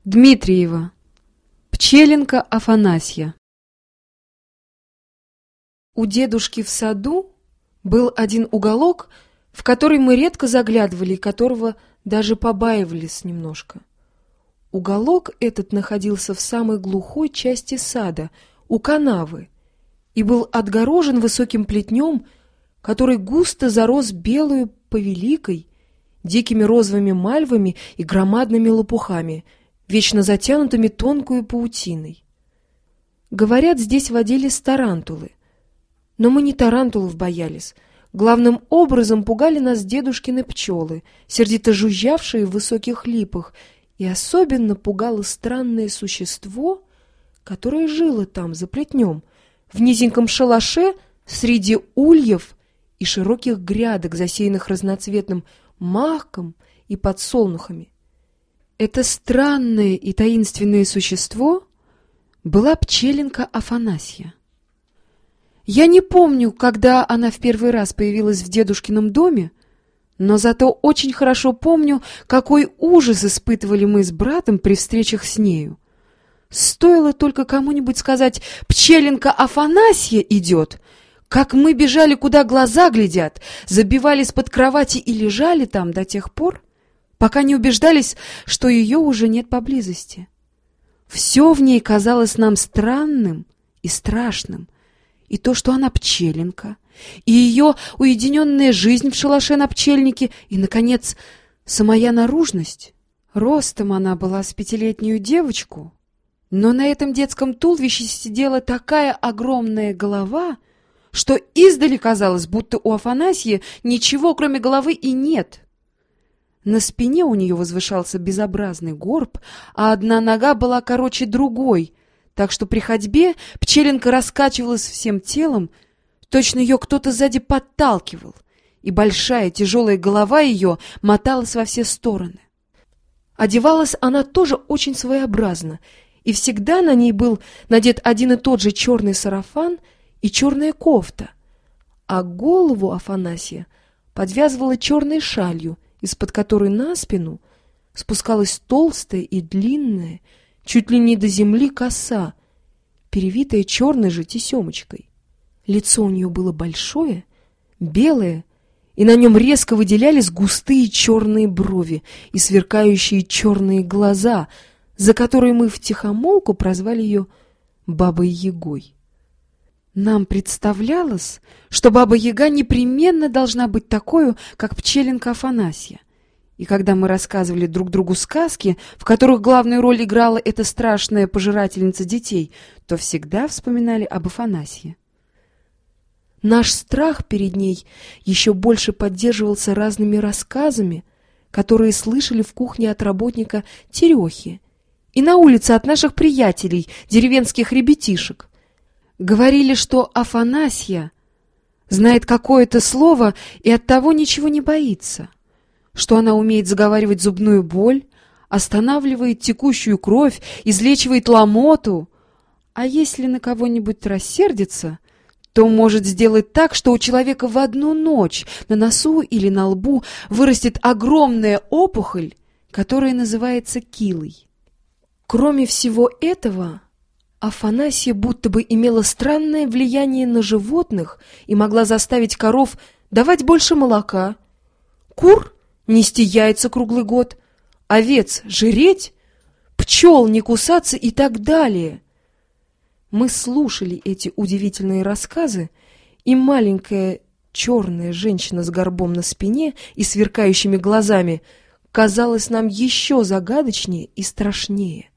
Дмитриева. Пчеленка Афанасья. У дедушки в саду был один уголок, в который мы редко заглядывали и которого даже побаивались немножко. Уголок этот находился в самой глухой части сада, у канавы, и был отгорожен высоким плетнем, который густо зарос белую повеликой, дикими розовыми мальвами и громадными лопухами, вечно затянутыми тонкую паутиной. Говорят, здесь водились тарантулы. Но мы не тарантулов боялись. Главным образом пугали нас дедушкины пчелы, сердито жужжавшие в высоких липах, и особенно пугало странное существо, которое жило там, за плетнем, в низеньком шалаше среди ульев и широких грядок, засеянных разноцветным махом и подсолнухами. Это странное и таинственное существо была пчеленка Афанасья. Я не помню, когда она в первый раз появилась в дедушкином доме, но зато очень хорошо помню, какой ужас испытывали мы с братом при встречах с нею. Стоило только кому-нибудь сказать «Пчеленка Афанасья идет», как мы бежали, куда глаза глядят, забивались под кровати и лежали там до тех пор, пока не убеждались, что ее уже нет поблизости. Все в ней казалось нам странным и страшным. И то, что она пчеленка, и ее уединенная жизнь в шалаше на пчельнике, и, наконец, самая наружность. Ростом она была с 5-летнюю девочку, но на этом детском туловище сидела такая огромная голова, что издали казалось, будто у Афанасьи ничего, кроме головы, и нет. На спине у нее возвышался безобразный горб, а одна нога была короче другой, так что при ходьбе пчеленка раскачивалась всем телом, точно ее кто-то сзади подталкивал, и большая тяжелая голова ее моталась во все стороны. Одевалась она тоже очень своеобразно, и всегда на ней был надет один и тот же черный сарафан и черная кофта, а голову Афанасья подвязывала черной шалью, из-под которой на спину спускалась толстая и длинная, чуть ли не до земли коса, перевитая черной же тесемочкой. Лицо у нее было большое, белое, и на нем резко выделялись густые черные брови и сверкающие черные глаза, за которые мы втихомолку прозвали ее Бабой-Ягой. Нам представлялось, что Баба-Яга непременно должна быть такой, как пчеленка Афанасья. И когда мы рассказывали друг другу сказки, в которых главную роль играла эта страшная пожирательница детей, то всегда вспоминали об Афанасье. Наш страх перед ней еще больше поддерживался разными рассказами, которые слышали в кухне от работника Терехи и на улице от наших приятелей, деревенских ребятишек. Говорили, что Афанасья знает какое-то слово и оттого ничего не боится, что она умеет заговаривать зубную боль, останавливает текущую кровь, излечивает ломоту, а если на кого-нибудь рассердится, то может сделать так, что у человека в одну ночь на носу или на лбу вырастет огромная опухоль, которая называется килой. Кроме всего этого, Афанасья будто бы имела странное влияние на животных и могла заставить коров давать больше молока, кур нести яйца круглый год, овец жиреть, пчел не кусаться и так далее. Мы слушали эти удивительные рассказы, и маленькая черная женщина с горбом на спине и сверкающими глазами казалась нам еще загадочнее и страшнее.